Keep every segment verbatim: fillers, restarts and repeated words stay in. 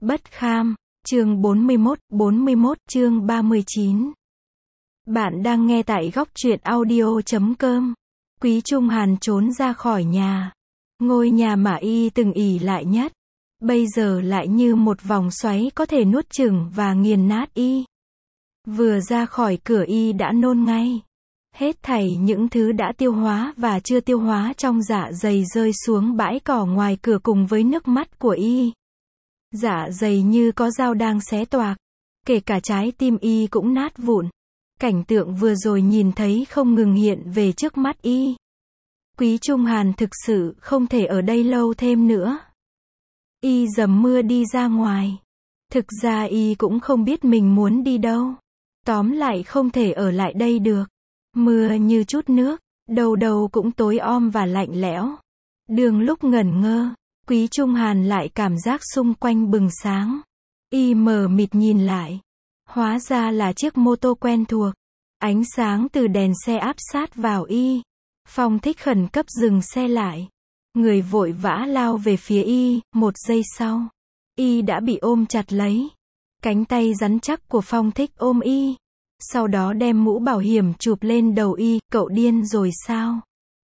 Bất kham, chương bốn mươi mốt, bốn mươi mốt, chương ba mươi chín. Bạn đang nghe tại góc truyện audio chấm com. Quý Trung Hàn trốn ra khỏi nhà. Ngôi nhà mà y từng ỷ lại nhất. Bây giờ lại như một vòng xoáy có thể nuốt chửng và nghiền nát y. Vừa ra khỏi cửa y đã nôn ngay. Hết thảy những thứ đã tiêu hóa và chưa tiêu hóa trong dạ dày rơi xuống bãi cỏ ngoài cửa cùng với nước mắt của y. Dạ dày như có dao đang xé toạc. Kể cả trái tim y cũng nát vụn. Cảnh tượng vừa rồi nhìn thấy không ngừng hiện về trước mắt y. Quý Trung Hàn thực sự không thể ở đây lâu thêm nữa. Y dầm mưa đi ra ngoài. Thực ra y cũng không biết mình muốn đi đâu. Tóm lại không thể ở lại đây được. Mưa như chút nước, đầu đầu cũng tối om và lạnh lẽo. Đường lúc ngẩn ngơ, Quý Trung Hàn lại cảm giác xung quanh bừng sáng. Y mờ mịt nhìn lại. Hóa ra là chiếc mô tô quen thuộc. Ánh sáng từ đèn xe áp sát vào y. Phong Thích khẩn cấp dừng xe lại. Người vội vã lao về phía y, một giây sau. Y đã bị ôm chặt lấy. Cánh tay rắn chắc của Phong Thích ôm y. Sau đó đem mũ bảo hiểm chụp lên đầu y, cậu điên rồi sao?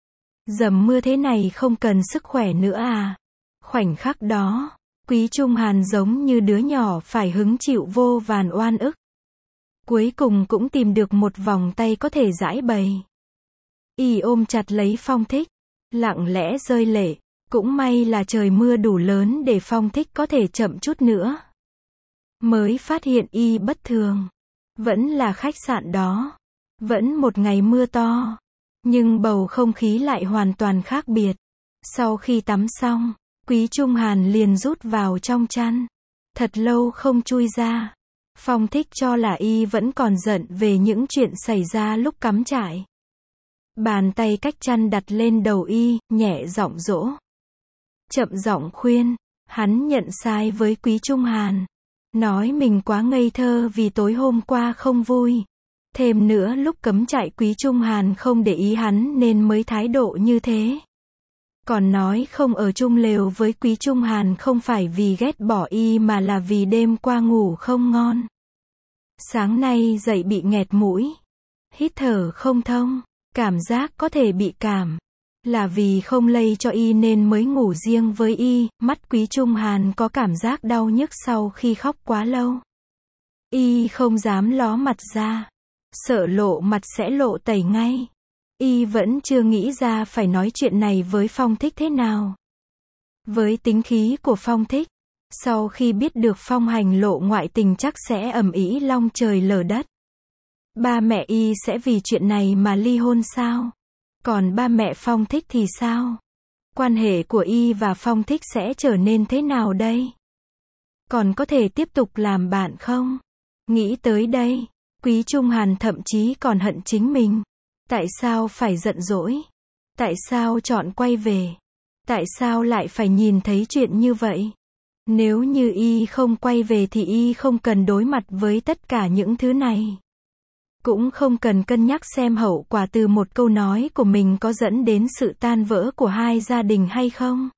Dầm mưa thế này không cần sức khỏe nữa à? Khoảnh khắc đó, Quý Trung Hàn giống như đứa nhỏ phải hứng chịu vô vàn oan ức. Cuối cùng cũng tìm được một vòng tay có thể giãi bày. Y ôm chặt lấy Phong Thích, lặng lẽ rơi lệ. Cũng may là trời mưa đủ lớn để Phong Thích có thể chậm chút nữa. Mới phát hiện y bất thường. Vẫn là khách sạn đó. Vẫn một ngày mưa to. Nhưng bầu không khí lại hoàn toàn khác biệt. Sau khi tắm xong, Quý Trung Hàn liền rút vào trong chăn. Thật lâu không chui ra. Phong Thích cho là y vẫn còn giận về những chuyện xảy ra lúc cắm trại. Bàn tay cách chăn đặt lên đầu y, nhẹ giọng dỗ. Chậm giọng khuyên. Hắn nhận sai với Quý Trung Hàn. Nói mình quá ngây thơ vì tối hôm qua không vui. Thêm nữa lúc cấm trại Quý Trung Hàn không để ý hắn nên mới thái độ như thế. Còn nói không ở chung lều với Quý Trung Hàn không phải vì ghét bỏ y mà là vì đêm qua ngủ không ngon. Sáng nay dậy bị nghẹt mũi. Hít thở không thông. Cảm giác có thể bị cảm. Là vì không lây cho y nên mới ngủ riêng với y. Mắt Quý Trung Hàn có cảm giác đau nhức sau khi khóc quá lâu. Y không dám ló mặt ra. Sợ lộ mặt sẽ lộ tẩy ngay. Y vẫn chưa nghĩ ra phải nói chuyện này với Phong Thích thế nào. Với tính khí của Phong Thích, sau khi biết được Phong Hành lộ ngoại tình chắc sẽ ầm ĩ long trời lở đất. Ba mẹ y sẽ vì chuyện này mà ly hôn sao? Còn ba mẹ Phong Thích thì sao? Quan hệ của y và Phong Thích sẽ trở nên thế nào đây? Còn có thể tiếp tục làm bạn không? Nghĩ tới đây, Quý Trung Hàn thậm chí còn hận chính mình. Tại sao phải giận dỗi? Tại sao chọn quay về? Tại sao lại phải nhìn thấy chuyện như vậy? Nếu như y không quay về thì y không cần đối mặt với tất cả những thứ này. Cũng không cần cân nhắc xem hậu quả từ một câu nói của mình có dẫn đến sự tan vỡ của hai gia đình hay không.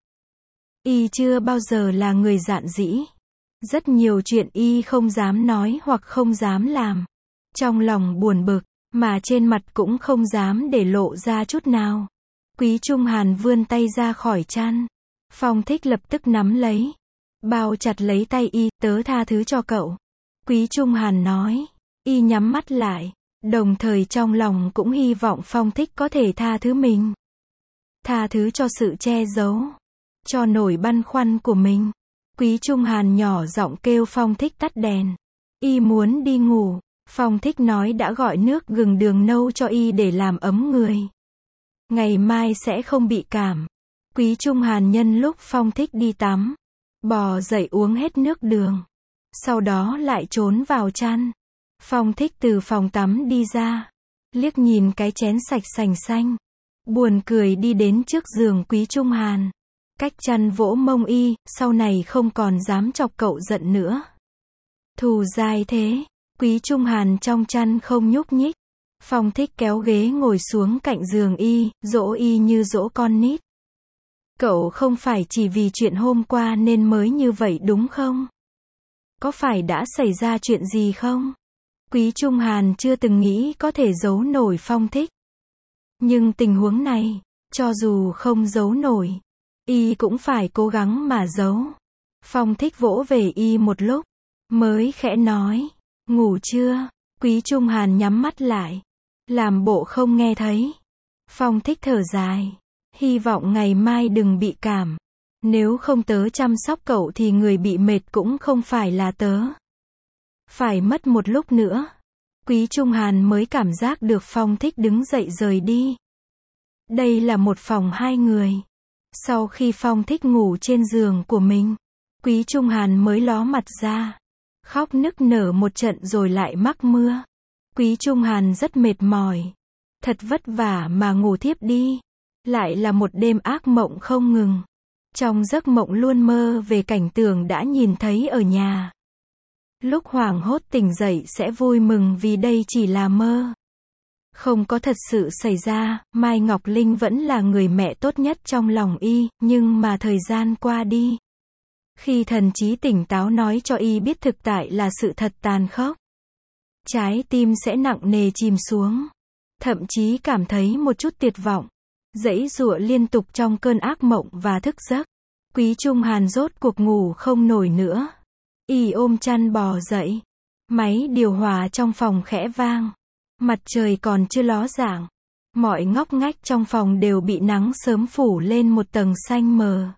Y chưa bao giờ là người dạn dĩ. Rất nhiều chuyện y không dám nói hoặc không dám làm. Trong lòng buồn bực, mà trên mặt cũng không dám để lộ ra chút nào. Quý Trung Hàn vươn tay ra khỏi chăn. Phong Thích lập tức nắm lấy. Bao chặt lấy tay y, tớ tha thứ cho cậu. Quý Trung Hàn nói. Y nhắm mắt lại. Đồng thời trong lòng cũng hy vọng Phong Thích có thể tha thứ mình. Tha thứ cho sự che giấu. Cho nỗi băn khoăn của mình. Quý Trung Hàn nhỏ giọng kêu Phong Thích tắt đèn. Y muốn đi ngủ. Phong Thích nói đã gọi nước gừng đường nâu cho y để làm ấm người. Ngày mai sẽ không bị cảm. Quý Trung Hàn nhân lúc Phong Thích đi tắm. Bò dậy uống hết nước đường. Sau đó lại trốn vào chăn. Phong Thích từ phòng tắm đi ra. Liếc nhìn cái chén sạch sành xanh. Buồn cười đi đến trước giường Quý Trung Hàn. Cách chăn vỗ mông y, sau này không còn dám chọc cậu giận nữa. Thù dai thế. Quý Trung Hàn trong chăn không nhúc nhích. Phong Thích kéo ghế ngồi xuống cạnh giường y, dỗ y như dỗ con nít. Cậu không phải chỉ vì chuyện hôm qua nên mới như vậy đúng không? Có phải đã xảy ra chuyện gì không? Quý Trung Hàn chưa từng nghĩ có thể giấu nổi Phong Thích. Nhưng tình huống này, cho dù không giấu nổi, y cũng phải cố gắng mà giấu. Phong Thích vỗ về y một lúc, mới khẽ nói, ngủ chưa? Quý Trung Hàn nhắm mắt lại, làm bộ không nghe thấy. Phong Thích thở dài, hy vọng ngày mai đừng bị cảm. Nếu không tớ chăm sóc cậu thì người bị mệt cũng không phải là tớ. Phải mất một lúc nữa, Quý Trung Hàn mới cảm giác được Phong Thích đứng dậy rời đi. Đây là một phòng hai người. Sau khi Phong Thích ngủ trên giường của mình, Quý Trung Hàn mới ló mặt ra, khóc nức nở một trận rồi lại mắc mưa. Quý Trung Hàn rất mệt mỏi, thật vất vả mà ngủ thiếp đi. Lại là một đêm ác mộng không ngừng. Trong giấc mộng luôn mơ về cảnh tượng đã nhìn thấy ở nhà. Lúc hoảng hốt tỉnh dậy sẽ vui mừng vì đây chỉ là mơ. Không có thật sự xảy ra, Mai Ngọc Linh vẫn là người mẹ tốt nhất trong lòng y, nhưng mà thời gian qua đi. Khi thần trí tỉnh táo nói cho y biết thực tại là sự thật tàn khốc, trái tim sẽ nặng nề chìm xuống. Thậm chí cảm thấy một chút tuyệt vọng. Giãy giụa liên tục trong cơn ác mộng và thức giấc. Quý Trung Hàn rốt cuộc ngủ không nổi nữa. Y ôm chăn bò dậy. Máy điều hòa trong phòng khẽ vang. Mặt trời còn chưa ló dạng. Mọi ngóc ngách trong phòng đều bị nắng sớm phủ lên một tầng xanh mờ.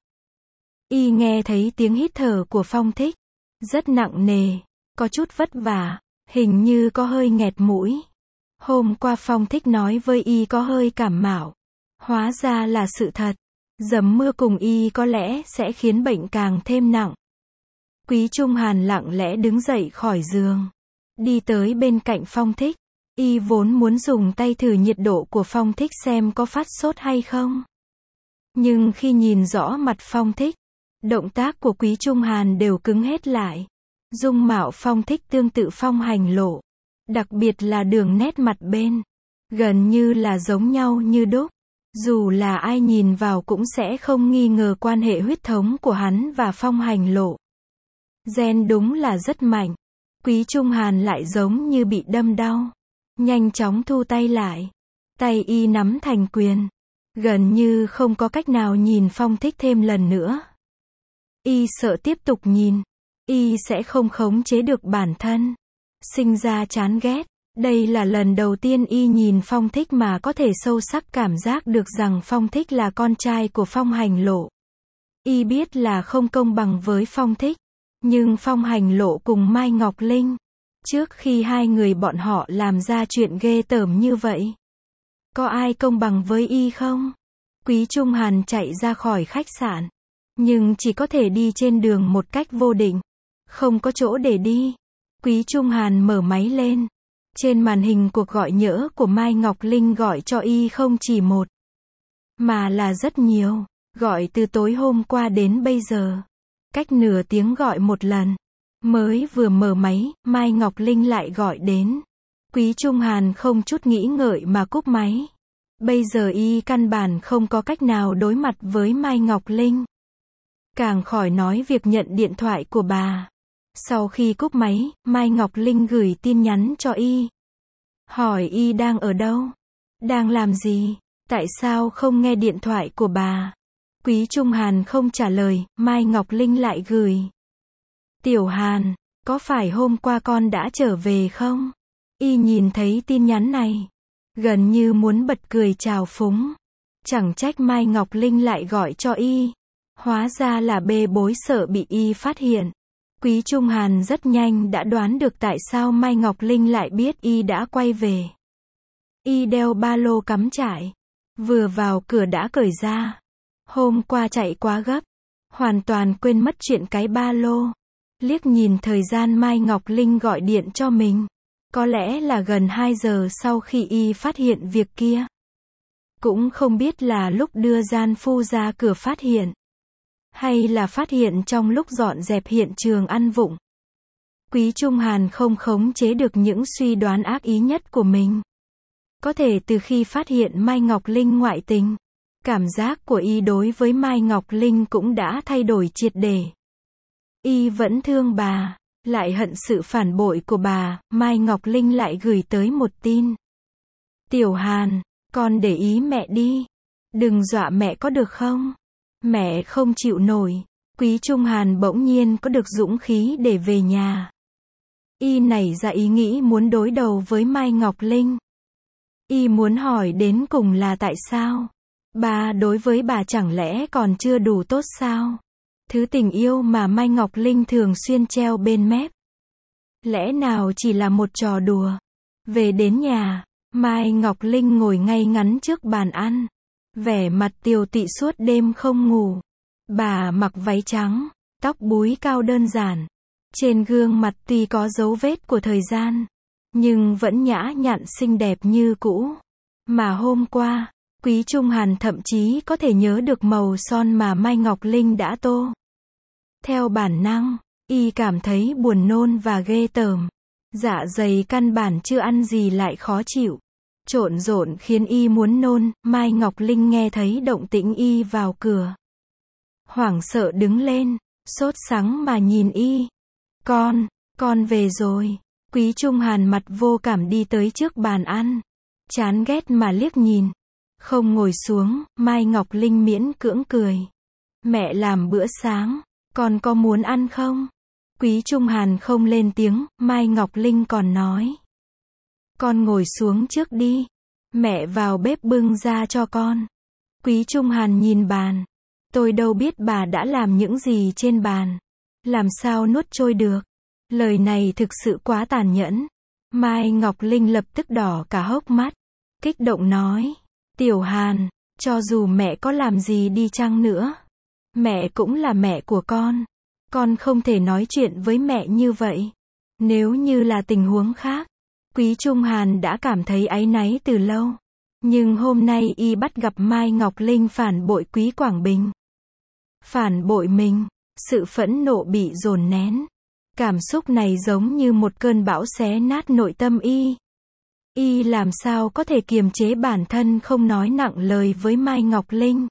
Y nghe thấy tiếng hít thở của Phong Thích. Rất nặng nề, có chút vất vả, hình như có hơi nghẹt mũi. Hôm qua Phong Thích nói với y có hơi cảm mạo. Hóa ra là sự thật. Dầm mưa cùng y có lẽ sẽ khiến bệnh càng thêm nặng. Quý Trung Hàn lặng lẽ đứng dậy khỏi giường. Đi tới bên cạnh Phong Thích. Y vốn muốn dùng tay thử nhiệt độ của Phong Thích xem có phát sốt hay không. Nhưng khi nhìn rõ mặt Phong Thích, động tác của Quý Trung Hàn đều cứng hết lại. Dung mạo Phong Thích tương tự Phong Hành Lộ. Đặc biệt là đường nét mặt bên. Gần như là giống nhau như đúc. Dù là ai nhìn vào cũng sẽ không nghi ngờ quan hệ huyết thống của hắn và Phong Hành Lộ. Gen đúng là rất mạnh. Quý Trung Hàn lại giống như bị đâm đau. Nhanh chóng thu tay lại. Tay y nắm thành quyền. Gần như không có cách nào nhìn Phong Thích thêm lần nữa. Y sợ tiếp tục nhìn. Y sẽ không khống chế được bản thân. Sinh ra chán ghét. Đây là lần đầu tiên y nhìn Phong Thích mà có thể sâu sắc cảm giác được rằng Phong Thích là con trai của Phong Hành Lộ. Y biết là không công bằng với Phong Thích. Nhưng Phong Hành Lộ cùng Mai Ngọc Linh, trước khi hai người bọn họ làm ra chuyện ghê tởm như vậy, có ai công bằng với y không? Quý Trung Hàn chạy ra khỏi khách sạn. Nhưng chỉ có thể đi trên đường một cách vô định. Không có chỗ để đi. Quý Trung Hàn mở máy lên. Trên màn hình cuộc gọi nhỡ của Mai Ngọc Linh gọi cho y không chỉ một, mà là rất nhiều. Gọi từ tối hôm qua đến bây giờ. Cách nửa tiếng gọi một lần. Mới vừa mở máy, Mai Ngọc Linh lại gọi đến. Quý Trung Hàn không chút nghĩ ngợi mà cúp máy. Bây giờ y căn bản không có cách nào đối mặt với Mai Ngọc Linh. Càng khỏi nói việc nhận điện thoại của bà. Sau khi cúp máy, Mai Ngọc Linh gửi tin nhắn cho y. Hỏi y đang ở đâu? Đang làm gì? Tại sao không nghe điện thoại của bà? Quý Trung Hàn không trả lời, Mai Ngọc Linh lại gửi. Tiểu Hàn, có phải hôm qua con đã trở về không? Y nhìn thấy tin nhắn này. Gần như muốn bật cười trào phúng. Chẳng trách Mai Ngọc Linh lại gọi cho y. Hóa ra là bê bối sợ bị y phát hiện. Quý Trung Hàn rất nhanh đã đoán được tại sao Mai Ngọc Linh lại biết y đã quay về. Y đeo ba lô cắm trại. Vừa vào cửa đã cởi ra. Hôm qua chạy quá gấp. Hoàn toàn quên mất chuyện cái ba lô. Liếc nhìn thời gian Mai Ngọc Linh gọi điện cho mình. Có lẽ là gần hai giờ sau khi y phát hiện việc kia. Cũng không biết là lúc đưa gian phu ra cửa phát hiện. Hay là phát hiện trong lúc dọn dẹp hiện trường ăn vụng. Quý Trung Hàn không khống chế được những suy đoán ác ý nhất của mình. Có thể từ khi phát hiện Mai Ngọc Linh ngoại tình, cảm giác của y đối với Mai Ngọc Linh cũng đã thay đổi triệt để. Y vẫn thương bà, Lại hận sự phản bội của bà, Mai Ngọc Linh lại gửi tới một tin. Tiểu Hàn, con để ý mẹ đi. Đừng dọa mẹ có được không? Mẹ không chịu nổi. Quý Trung Hàn bỗng nhiên có được dũng khí để về nhà. Y nảy ra ý nghĩ muốn đối đầu với Mai Ngọc Linh. Y muốn hỏi đến cùng là tại sao? Bà đối với bà chẳng lẽ còn chưa đủ tốt sao? Thứ tình yêu mà Mai Ngọc Linh thường xuyên treo bên mép. Lẽ nào chỉ là một trò đùa? Về đến nhà, Mai Ngọc Linh ngồi ngay ngắn trước bàn ăn. Vẻ mặt tiều tụy suốt đêm không ngủ. Bà mặc váy trắng, tóc búi cao đơn giản. Trên gương mặt tuy có dấu vết của thời gian, nhưng vẫn nhã nhặn xinh đẹp như cũ. Mà hôm qua, Quý Trung Hàn thậm chí có thể nhớ được màu son mà Mai Ngọc Linh đã tô. Theo bản năng, y cảm thấy buồn nôn và ghê tởm. Dạ dày căn bản chưa ăn gì lại khó chịu. Trộn rộn khiến y muốn nôn. Mai Ngọc Linh nghe thấy động tĩnh y vào cửa. Hoảng sợ đứng lên, sốt sắng mà nhìn y. Con, con về rồi. Quý Trung Hàn mặt vô cảm đi tới trước bàn ăn. Chán ghét mà liếc nhìn. Không ngồi xuống, Mai Ngọc Linh miễn cưỡng cười. Mẹ làm bữa sáng, con có muốn ăn không? Quý Trung Hàn không lên tiếng, Mai Ngọc Linh còn nói. Con ngồi xuống trước đi. Mẹ vào bếp bưng ra cho con. Quý Trung Hàn nhìn bàn. Tôi đâu biết bà đã làm những gì trên bàn. Làm sao nuốt trôi được. Lời này thực sự quá tàn nhẫn. Mai Ngọc Linh lập tức đỏ cả hốc mắt. Kích động nói. Tiểu Hàn, cho dù mẹ có làm gì đi chăng nữa, mẹ cũng là mẹ của con. Con không thể nói chuyện với mẹ như vậy. Nếu như là tình huống khác, Quý Trung Hàn đã cảm thấy áy náy từ lâu. Nhưng hôm nay y bắt gặp Mai Ngọc Linh phản bội Quý Quảng Bình. Phản bội mình, sự phẫn nộ bị dồn nén. Cảm xúc này giống như một cơn bão xé nát nội tâm y. Y làm sao có thể kiềm chế bản thân không nói nặng lời với Mai Ngọc Linh.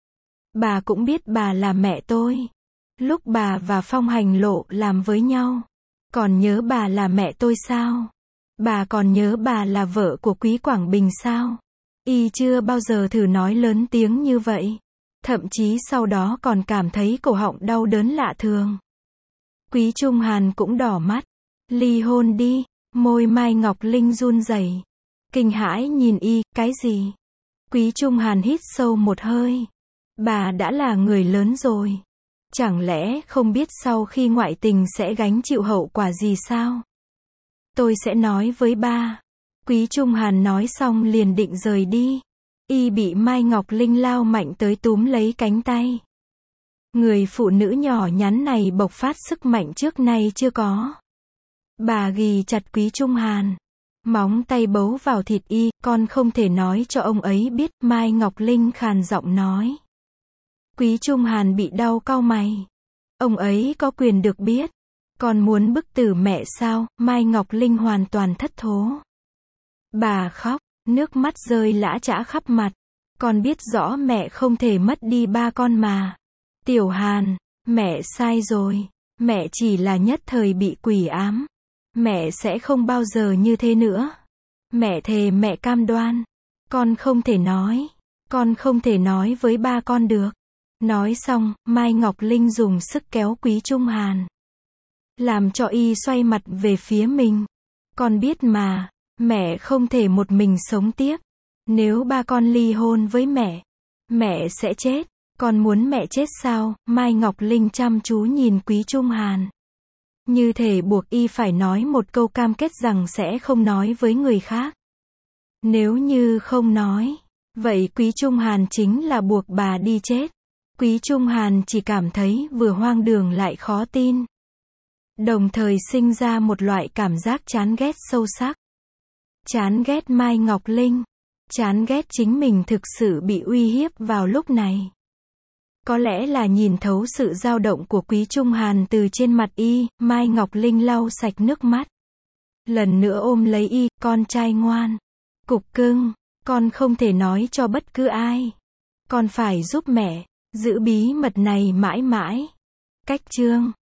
Bà cũng biết bà là mẹ tôi. Lúc bà và Phong Hành Lộ làm với nhau, còn nhớ bà là mẹ tôi sao? Bà còn nhớ bà là vợ của Quý Quảng Bình sao? Y chưa bao giờ thử nói lớn tiếng như vậy. Thậm chí sau đó còn cảm thấy cổ họng đau đớn lạ thường. Quý Trung Hàn cũng đỏ mắt. Ly hôn đi. Môi Mai Ngọc Linh run rẩy. Kinh hãi nhìn y, cái gì? Quý Trung Hàn hít sâu một hơi. Bà đã là người lớn rồi. Chẳng lẽ không biết sau khi ngoại tình sẽ gánh chịu hậu quả gì sao? Tôi sẽ nói với ba. Quý Trung Hàn nói xong liền định rời đi. Y bị Mai Ngọc Linh lao mạnh tới túm lấy cánh tay. Người phụ nữ nhỏ nhắn này bộc phát sức mạnh trước nay chưa có. Bà ghì chặt Quý Trung Hàn. Móng tay bấu vào thịt y, con không thể nói cho ông ấy biết, Mai Ngọc Linh khàn giọng nói. Quý Trung Hàn bị đau cau mày. Ông ấy có quyền được biết. Con muốn bức tử mẹ sao? Mai Ngọc Linh hoàn toàn thất thố. Bà khóc, nước mắt rơi lã chã khắp mặt. Con biết rõ mẹ không thể mất đi ba con mà. Tiểu Hàn, mẹ sai rồi. Mẹ chỉ là nhất thời bị quỷ ám. Mẹ sẽ không bao giờ như thế nữa. Mẹ thề mẹ cam đoan. Con không thể nói. Con không thể nói với ba con được. Nói xong, Mai Ngọc Linh dùng sức kéo Quý Trung Hàn. Làm cho y xoay mặt về phía mình. Con biết mà, mẹ không thể một mình sống tiếp. Nếu ba con ly hôn với mẹ, mẹ sẽ chết. Con muốn mẹ chết sao? Mai Ngọc Linh chăm chú nhìn Quý Trung Hàn. Như thể buộc y phải nói một câu cam kết rằng sẽ không nói với người khác. Nếu như không nói, vậy Quý Trung Hàn chính là buộc bà đi chết. Quý Trung Hàn chỉ cảm thấy vừa hoang đường lại khó tin. Đồng thời sinh ra một loại cảm giác chán ghét sâu sắc. Chán ghét Mai Ngọc Linh. Chán ghét chính mình thực sự bị uy hiếp vào lúc này. Có lẽ là nhìn thấu sự dao động của Quý Trung Hàn từ trên mặt y, Mai Ngọc Linh lau sạch nước mắt. Lần nữa ôm lấy y, con trai ngoan. Cục cưng, con không thể nói cho bất cứ ai. Con phải giúp mẹ, giữ bí mật này mãi mãi. Cách chương